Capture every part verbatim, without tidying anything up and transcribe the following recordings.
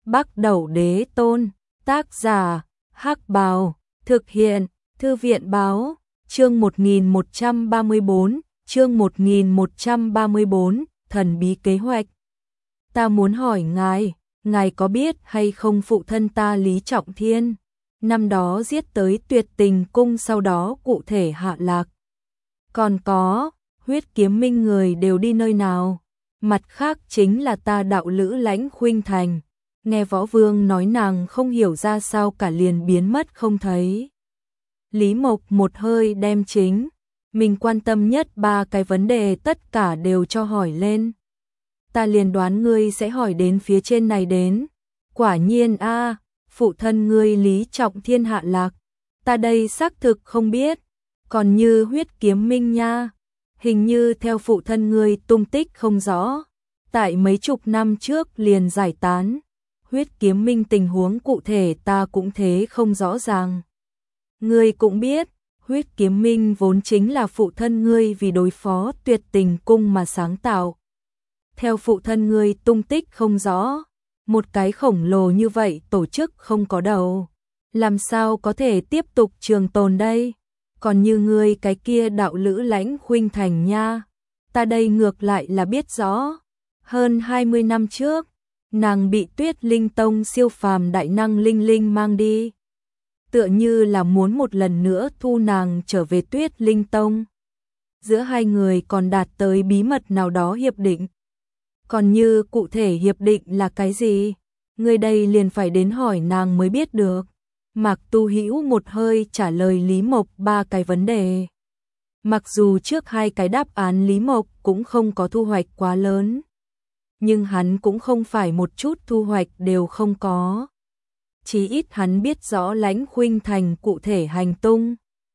Bắc Đẩu Đế Tôn, tác giả, Hắc Bào, thực hiện, Thư viện báo, chương một nghìn một trăm ba mươi bốn, chương một nghìn một trăm ba mươi bốn, thần bí kế hoạch. Ta muốn hỏi ngài, ngài có biết hay không phụ thân ta Lý Trọng Thiên, năm đó giết tới Tuyệt Tình Cung, sau đó cụ thể hạ lạc. Còn có, Huyết Kiếm Minh người đều đi nơi nào? Mặt khác chính là ta đạo lữ Lãnh Khuynh Thành. Nghe Võ Vương nói nàng không hiểu ra sao cả liền biến mất không thấy. Lý Mộc một hơi đem chính mình quan tâm nhất ba cái vấn đề tất cả đều cho hỏi lên. Ta liền đoán ngươi sẽ hỏi đến phía trên này đến. Quả nhiên a, phụ thân ngươi Lý Trọng Thiên hạ lạc. Ta đây xác thực không biết. Còn như Huyết Kiếm Minh nha, hình như theo phụ thân ngươi tung tích không rõ. Tại mấy chục năm trước liền giải tán. Huyết Kiếm Minh tình huống cụ thể ta cũng thế không rõ ràng. Ngươi cũng biết, Huyết Kiếm Minh vốn chính là phụ thân ngươi vì đối phó Tuyệt Tình Cung mà sáng tạo. Theo phụ thân ngươi tung tích không rõ, một cái khổng lồ như vậy tổ chức không có đầu, làm sao có thể tiếp tục trường tồn đây? Còn như ngươi cái kia đạo lữ Lãnh Khuynh Thành nha, ta đây ngược lại là biết rõ. Hơn hai mươi năm trước, nàng bị Tuyết Linh Tông siêu phàm đại năng Linh Linh mang đi. Tựa như là muốn một lần nữa thu nàng trở về Tuyết Linh Tông. Giữa hai người còn đạt tới bí mật nào đó hiệp định. Còn như cụ thể hiệp định là cái gì? Người đây liền phải đến hỏi nàng mới biết được. Mạc Tu Hữu một hơi trả lời Lý Mộc ba cái vấn đề. Mặc dù trước hai cái đáp án Lý Mộc cũng không có thu hoạch quá lớn, nhưng hắn cũng không phải một chút thu hoạch đều không có. Chí ít hắn biết rõ Lãnh Khuynh Thành cụ thể hành tung.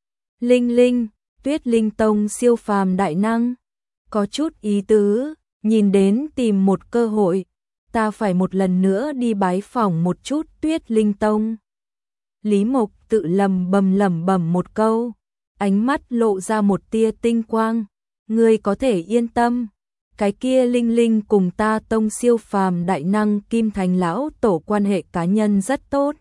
Linh Linh, Tuyết Linh Tông siêu phàm đại năng, có chút ý tứ, nhìn đến tìm một cơ hội, ta phải một lần nữa đi bái phỏng một chút Tuyết Linh Tông. Lý Mộc tự lầm bầm lẩm bẩm một câu, ánh mắt lộ ra một tia tinh quang. Ngươi có thể yên tâm, cái kia Linh Linh cùng ta tông siêu phàm đại năng Kim Thành lão tổ quan hệ cá nhân rất tốt.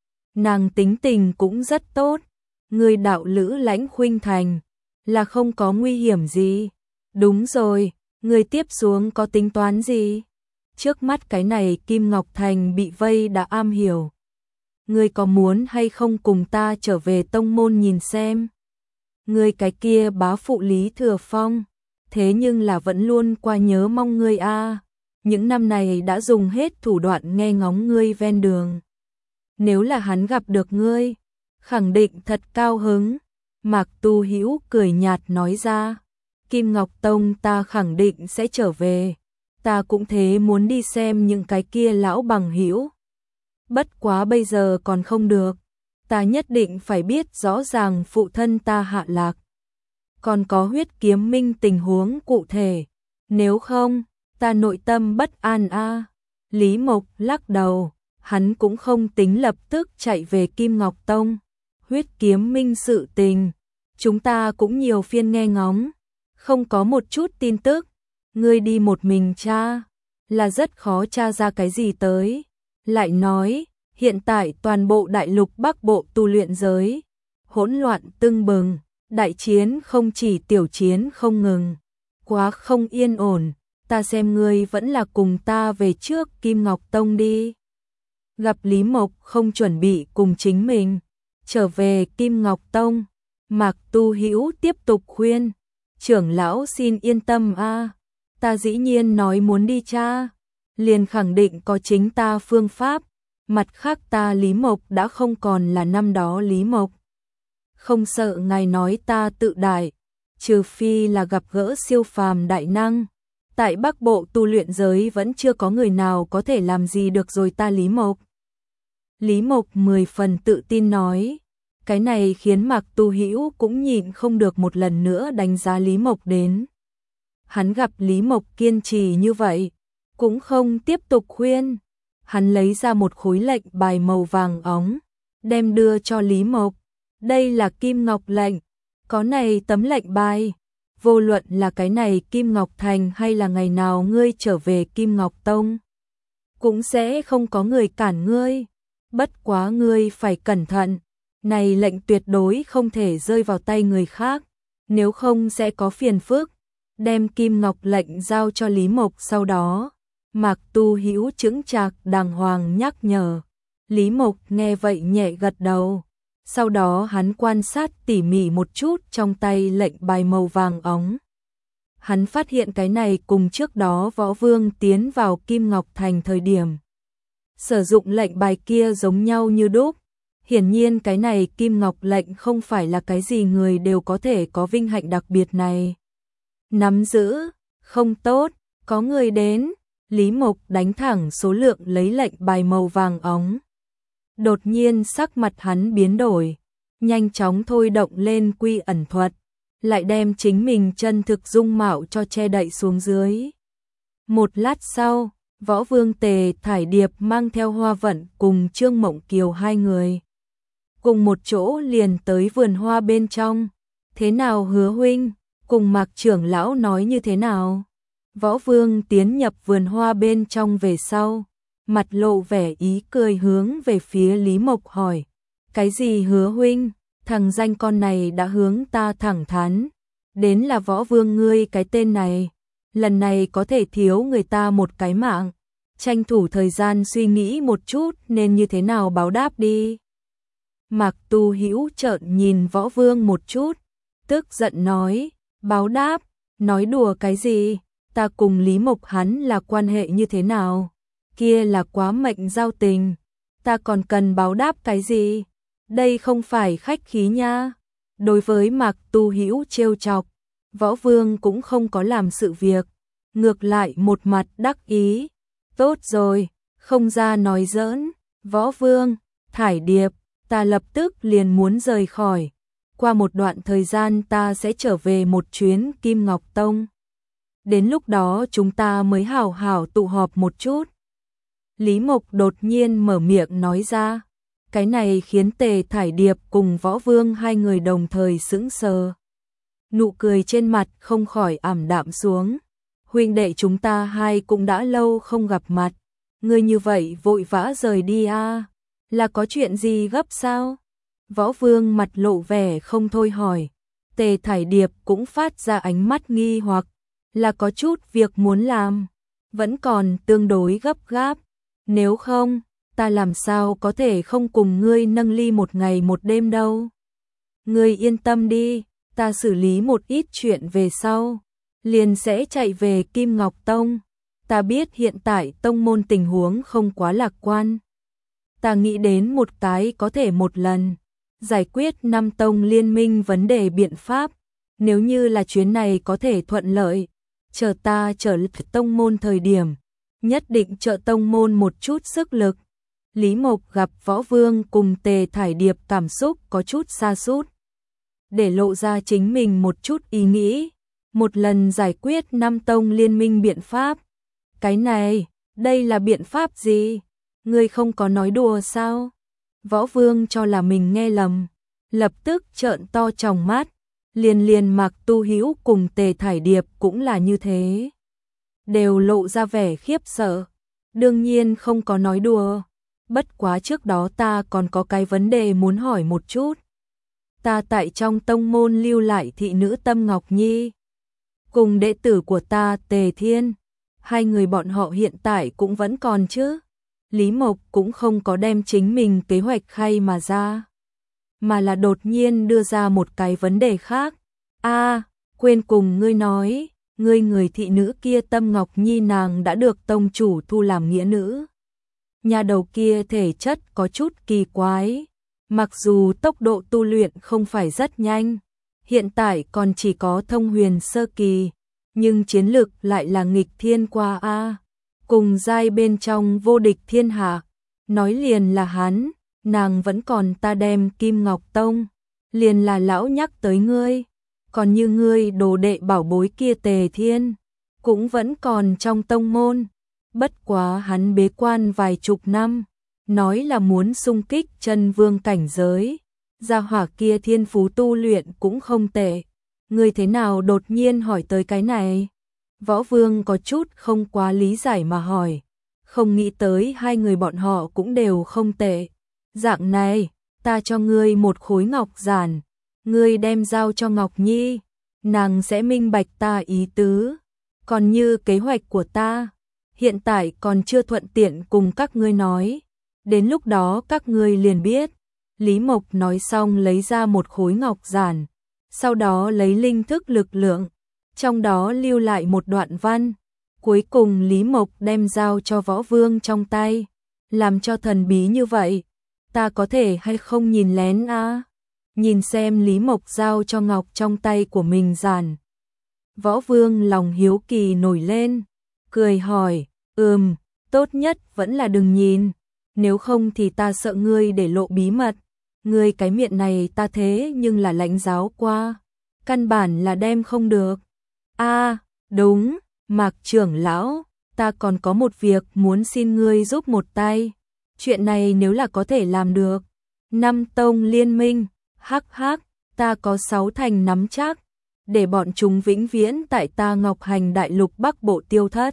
Nàng tính tình cũng rất tốt. Ngươi đạo lữ Lãnh Khuynh Thành là không có nguy hiểm gì. Đúng rồi, ngươi tiếp xuống có tính toán gì? Trước mắt cái này Kim Ngọc Thành bị vây đã am hiểu. Ngươi có muốn hay không cùng ta trở về tông môn nhìn xem? Ngươi cái kia bá phụ Lý Thừa Phong, thế nhưng là vẫn luôn qua nhớ mong ngươi a. Những năm này đã dùng hết thủ đoạn nghe ngóng ngươi ven đường. Nếu là hắn gặp được ngươi, khẳng định thật cao hứng. Mạc Tu Hữu cười nhạt nói ra, Kim Ngọc Tông ta khẳng định sẽ trở về. Ta cũng thế muốn đi xem những cái kia lão bằng hữu. Bất quá bây giờ còn không được, ta nhất định phải biết rõ ràng phụ thân ta hạ lạc. Còn có Huyết Kiếm Minh tình huống cụ thể, nếu không, ta nội tâm bất an a. Lý Mộc lắc đầu, hắn cũng không tính lập tức chạy về Kim Ngọc Tông. Huyết Kiếm Minh sự tình, chúng ta cũng nhiều phiên nghe ngóng, không có một chút tin tức. Ngươi đi một mình tra, là rất khó tra ra cái gì tới. Lại nói, hiện tại toàn bộ đại lục Bắc Bộ tu luyện giới, hỗn loạn tưng bừng. Đại chiến không chỉ tiểu chiến không ngừng, quá không yên ổn, ta xem ngươi vẫn là cùng ta về trước Kim Ngọc Tông đi. Gặp Lý Mộc không chuẩn bị cùng chính mình trở về Kim Ngọc Tông, Mạc Tu Hữu tiếp tục khuyên, trưởng lão xin yên tâm a, ta dĩ nhiên nói muốn đi cha, liền khẳng định có chính ta phương pháp, mặt khác ta Lý Mộc đã không còn là năm đó Lý Mộc. Không sợ ngài nói ta tự đại, trừ phi là gặp gỡ siêu phàm đại năng. Tại Bắc Bộ tu luyện giới vẫn chưa có người nào có thể làm gì được rồi ta Lý Mộc. Lý Mộc mười phần tự tin nói, cái này khiến Mạc Tu Hữu cũng nhịn không được một lần nữa đánh giá Lý Mộc đến. Hắn gặp Lý Mộc kiên trì như vậy, cũng không tiếp tục khuyên. Hắn lấy ra một khối lệnh bài màu vàng óng, đem đưa cho Lý Mộc. Đây là Kim Ngọc lệnh, có này tấm lệnh bài, vô luận là cái này Kim Ngọc Thành hay là ngày nào ngươi trở về Kim Ngọc Tông, cũng sẽ không có người cản ngươi. Bất quá ngươi phải cẩn thận, này lệnh tuyệt đối không thể rơi vào tay người khác, nếu không sẽ có phiền phức. Đem kim ngọc lệnh giao cho Lý Mộc sau đó, Mạc Tu Hữu chững chạc đàng hoàng nhắc nhở. Lý Mộc nghe vậy nhẹ gật đầu, sau đó hắn quan sát tỉ mỉ một chút trong tay lệnh bài màu vàng óng. Hắn phát hiện cái này cùng trước đó Võ Vương tiến vào Kim Ngọc Thành thời điểm sử dụng lệnh bài kia giống nhau như đúc. Hiển nhiên cái này Kim Ngọc lệnh không phải là cái gì người đều có thể có vinh hạnh đặc biệt này nắm giữ. Không tốt, có người đến. Lý Mộc đánh thẳng số lượng lấy lệnh bài màu vàng óng. Đột nhiên sắc mặt hắn biến đổi, nhanh chóng thôi động lên quy ẩn thuật, lại đem chính mình chân thực dung mạo cho che đậy xuống dưới. Một lát sau, Võ Vương Tề Thải Điệp mang theo Hoa Vận cùng Trương Mộng Kiều hai người cùng một chỗ liền tới vườn hoa bên trong. Thế nào Hứa huynh, cùng Mạc trưởng lão nói như thế nào? Võ Vương tiến nhập vườn hoa bên trong về sau, mặt lộ vẻ ý cười hướng về phía Lý Mộc hỏi. Cái gì Hứa huynh, thằng danh con này đã hướng ta thẳng thắn, đến là Võ Vương ngươi cái tên này, lần này có thể thiếu người ta một cái mạng, tranh thủ thời gian suy nghĩ một chút nên như thế nào báo đáp đi. Mạc Tu Hữu trợn nhìn Võ Vương một chút, tức giận nói, báo đáp, nói đùa cái gì, ta cùng Lý Mộc hắn là quan hệ như thế nào, kia là quá mệnh giao tình, ta còn cần báo đáp cái gì, đây không phải khách khí nha. Đối với Mạc Tu Hữu trêu chọc, Võ Vương cũng không có làm sự việc, ngược lại một mặt đắc ý. Tốt rồi, không ra nói giỡn, Võ Vương, Thải Điệp, ta lập tức liền muốn rời khỏi. Qua một đoạn thời gian ta sẽ trở về một chuyến Kim Ngọc Tông. Đến lúc đó chúng ta mới hảo hảo tụ họp một chút. Lý Mộc đột nhiên mở miệng nói ra. Cái này khiến Tề Thải Điệp cùng Võ Vương hai người đồng thời sững sờ. Nụ cười trên mặt không khỏi ảm đạm xuống. Huynh đệ chúng ta hai cũng đã lâu không gặp mặt. Ngươi như vậy vội vã rời đi à? Là có chuyện gì gấp sao? Võ Vương mặt lộ vẻ không thôi hỏi. Tề Thải Điệp cũng phát ra ánh mắt nghi hoặc. Là có chút việc muốn làm. Vẫn còn tương đối gấp gáp. Nếu không, ta làm sao có thể không cùng ngươi nâng ly một ngày một đêm đâu. Ngươi yên tâm đi, ta xử lý một ít chuyện về sau, liền sẽ chạy về Kim Ngọc Tông. Ta biết hiện tại tông môn tình huống không quá lạc quan. Ta nghĩ đến một cái có thể một lần giải quyết năm tông liên minh vấn đề biện pháp. Nếu như là chuyến này có thể thuận lợi, chờ ta trở lại tông môn thời điểm, nhất định trợ tông môn một chút sức lực. Lý Mộc gặp Võ Vương cùng Tề Thải Điệp cảm xúc có chút sa sút, để lộ ra chính mình một chút ý nghĩ, một lần giải quyết năm tông liên minh biện pháp. Cái này, đây là biện pháp gì? Ngươi không có nói đùa sao? Võ Vương cho là mình nghe lầm, lập tức trợn to tròng mắt, liền liền Mạc Tu Hữu cùng Tề Thải Điệp cũng là như thế, đều lộ ra vẻ khiếp sợ. Đương nhiên không có nói đùa, bất quá trước đó ta còn có cái vấn đề muốn hỏi một chút. Ta tại trong tông môn lưu lại thị nữ Tâm Ngọc Nhi, cùng đệ tử của ta Tề Thiên, hai người bọn họ hiện tại cũng vẫn còn chứ? Lý Mộc cũng không có đem chính mình kế hoạch khay mà ra, mà là đột nhiên đưa ra một cái vấn đề khác. A, à, quên cùng ngươi nói, ngươi người thị nữ kia Tâm Ngọc Nhi nàng đã được tông chủ thu làm nghĩa nữ. Nhà đầu kia thể chất có chút kỳ quái, mặc dù tốc độ tu luyện không phải rất nhanh, hiện tại còn chỉ có thông huyền sơ kỳ, nhưng chiến lực lại là nghịch thiên qua a, cùng giai bên trong vô địch thiên hạ. Nói liền là hắn, nàng vẫn còn ta đem Kim Ngọc Tông, liền là lão nhắc tới ngươi, còn như ngươi đồ đệ bảo bối kia Tề Thiên, cũng vẫn còn trong tông môn. Bất quá hắn bế quan vài chục năm, nói là muốn xung kích chân vương cảnh giới, gia hỏa kia thiên phú tu luyện cũng không tệ. Ngươi thế nào đột nhiên hỏi tới cái này? Võ Vương có chút không quá lý giải mà hỏi. không nghĩ tới hai người bọn họ cũng đều không tệ. Dạng này, ta cho ngươi một khối ngọc giản, ngươi đem giao cho Ngọc Nhi, nàng sẽ minh bạch ta ý tứ. Còn như kế hoạch của ta, hiện tại còn chưa thuận tiện cùng các ngươi nói, đến lúc đó các ngươi liền biết. Lý Mộc nói xong lấy ra một khối ngọc giản, sau đó lấy linh thức lực lượng, trong đó lưu lại một đoạn văn. Cuối cùng Lý Mộc đem giao cho Võ Vương trong tay, làm cho thần bí như vậy, ta có thể hay không nhìn lén a? À? Nhìn xem Lý Mộc giao cho ngọc trong tay của mình giản. Võ Vương lòng hiếu kỳ nổi lên, cười hỏi, ừm, tốt nhất vẫn là đừng nhìn, nếu không thì ta sợ ngươi để lộ bí mật. Ngươi cái miệng này ta thế nhưng là lãnh giáo qua, căn bản là đem không được. A, à, đúng, Mạc trưởng lão, ta còn có một việc muốn xin ngươi giúp một tay. Chuyện này nếu là có thể làm được, năm tông liên minh, hắc hắc, ta có sáu thành nắm chắc, để bọn chúng vĩnh viễn tại ta Ngọc Hành Đại Lục Bắc Bộ tiêu thất.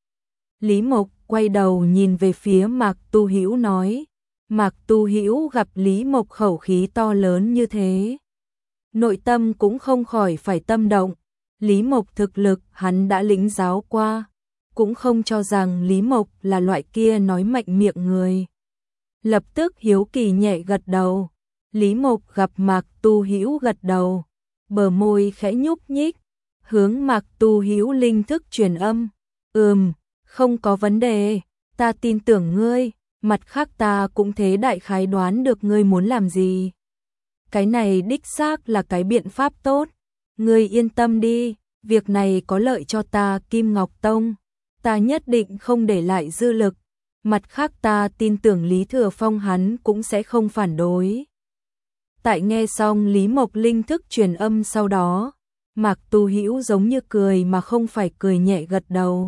Lý Mộc quay đầu nhìn về phía Mạc Tu Hữu nói. Mạc Tu Hữu gặp Lý Mộc khẩu khí to lớn như thế, nội tâm cũng không khỏi phải tâm động. Lý Mộc thực lực hắn đã lĩnh giáo qua, cũng không cho rằng Lý Mộc là loại kia nói mạnh miệng người. Lập tức hiếu kỳ nhẹ gật đầu. Lý Mộc gặp Mạc Tu Hữu gật đầu, bờ môi khẽ nhúc nhích, hướng Mạc Tu Hữu linh thức truyền âm. Ừm, không có vấn đề, ta tin tưởng ngươi, mặt khác ta cũng thế đại khái đoán được ngươi muốn làm gì. Cái này đích xác là cái biện pháp tốt, ngươi yên tâm đi, việc này có lợi cho ta Kim Ngọc Tông, ta nhất định không để lại dư lực, mặt khác ta tin tưởng Lý Thừa Phong hắn cũng sẽ không phản đối. Tại nghe xong Lý Mộc linh thức truyền âm sau đó, Mạc Tu Hữu giống như cười mà không phải cười nhẹ gật đầu.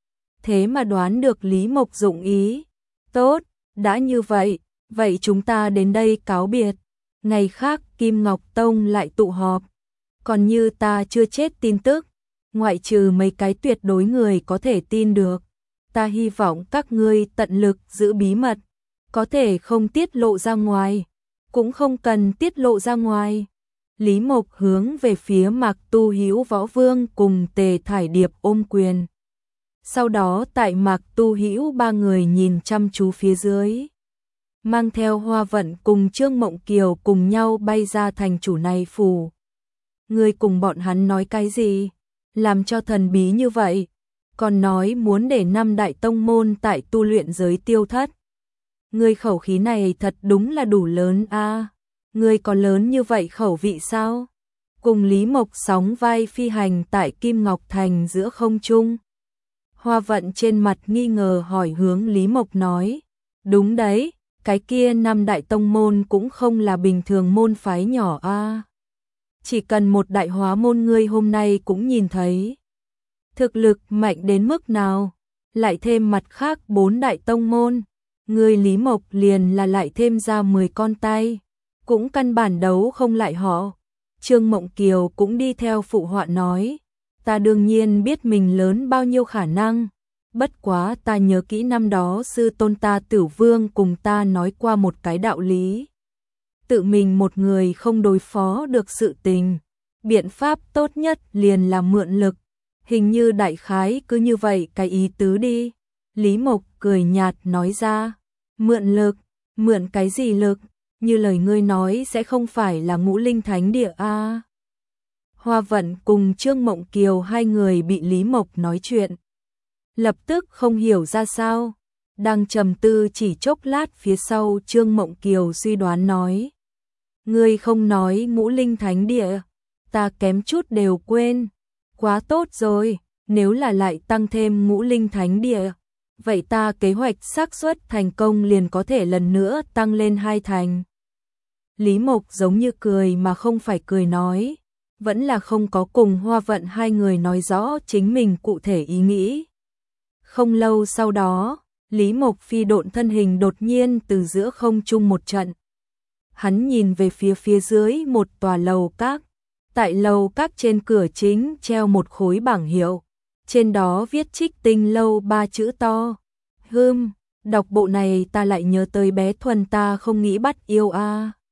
Thế mà đoán được Lý Mộc dụng ý. Tốt, đã như vậy, vậy chúng ta đến đây cáo biệt. Ngày khác Kim Ngọc Tông lại tụ họp. Còn như ta chưa chết tin tức, ngoại trừ mấy cái tuyệt đối người có thể tin được, ta hy vọng các ngươi tận lực giữ bí mật, có thể không tiết lộ ra ngoài, cũng không cần tiết lộ ra ngoài. Lý Mộc hướng về phía Mạc Tu Hữu, Võ Vương cùng Tề Thải Điệp ôm quyền. Sau đó tại Mạc Tu Hữu ba người nhìn chăm chú phía dưới, mang theo Hoa Vận cùng Trương Mộng Kiều cùng nhau bay ra thành chủ này phủ. Ngươi cùng bọn hắn nói cái gì? Làm cho thần bí như vậy, còn nói muốn để năm đại tông môn tại tu luyện giới tiêu thất. Ngươi khẩu khí này thật đúng là đủ lớn a. À, ngươi có lớn như vậy khẩu vị sao? Cùng Lý Mộc sóng vai phi hành tại Kim Ngọc Thành giữa không trung. Hoa Vận trên mặt nghi ngờ hỏi hướng Lý Mộc nói, đúng đấy, cái kia năm đại tông môn cũng không là bình thường môn phái nhỏ a. À, chỉ cần một đại hóa môn ngươi hôm nay cũng nhìn thấy. Thực lực mạnh đến mức nào, lại thêm mặt khác bốn đại tông môn, ngươi Lý Mộc liền là lại thêm ra mười con tay, cũng căn bản đấu không lại họ. Trương Mộng Kiều cũng đi theo phụ họa nói, ta đương nhiên biết mình lớn bao nhiêu khả năng, bất quá ta nhớ kỹ năm đó sư tôn ta Tử Vương cùng ta nói qua một cái đạo lý. Tự mình một người không đối phó được sự tình, biện pháp tốt nhất liền là mượn lực, hình như đại khái cứ như vậy cái ý tứ đi. Lý Mộc cười nhạt nói ra, mượn lực, mượn cái gì lực, như lời ngươi nói sẽ không phải là Ngũ Linh Thánh Địa a. À. Hoa Vận cùng Trương Mộng Kiều hai người bị Lý Mộc nói chuyện, lập tức không hiểu ra sao, đang trầm tư chỉ chốc lát phía sau Trương Mộng Kiều suy đoán nói, ngươi không nói Ngũ Linh Thánh Địa, ta kém chút đều quên, quá tốt rồi, nếu là lại tăng thêm Ngũ Linh Thánh Địa, vậy ta kế hoạch xác suất thành công liền có thể lần nữa tăng lên hai thành. Lý Mộc giống như cười mà không phải cười nói, vẫn là không có cùng Hoa Vận hai người nói rõ chính mình cụ thể ý nghĩ. Không lâu sau đó, Lý Mộc phi độn thân hình đột nhiên từ giữa không trung một trận. Hắn nhìn về phía phía dưới một tòa lầu các, tại lầu các trên cửa chính treo một khối bảng hiệu, trên đó viết Trích Tinh Lâu ba chữ to. Hưm, đọc bộ này ta lại nhớ tới bé Thuần ta không nghĩ bắt yêu a.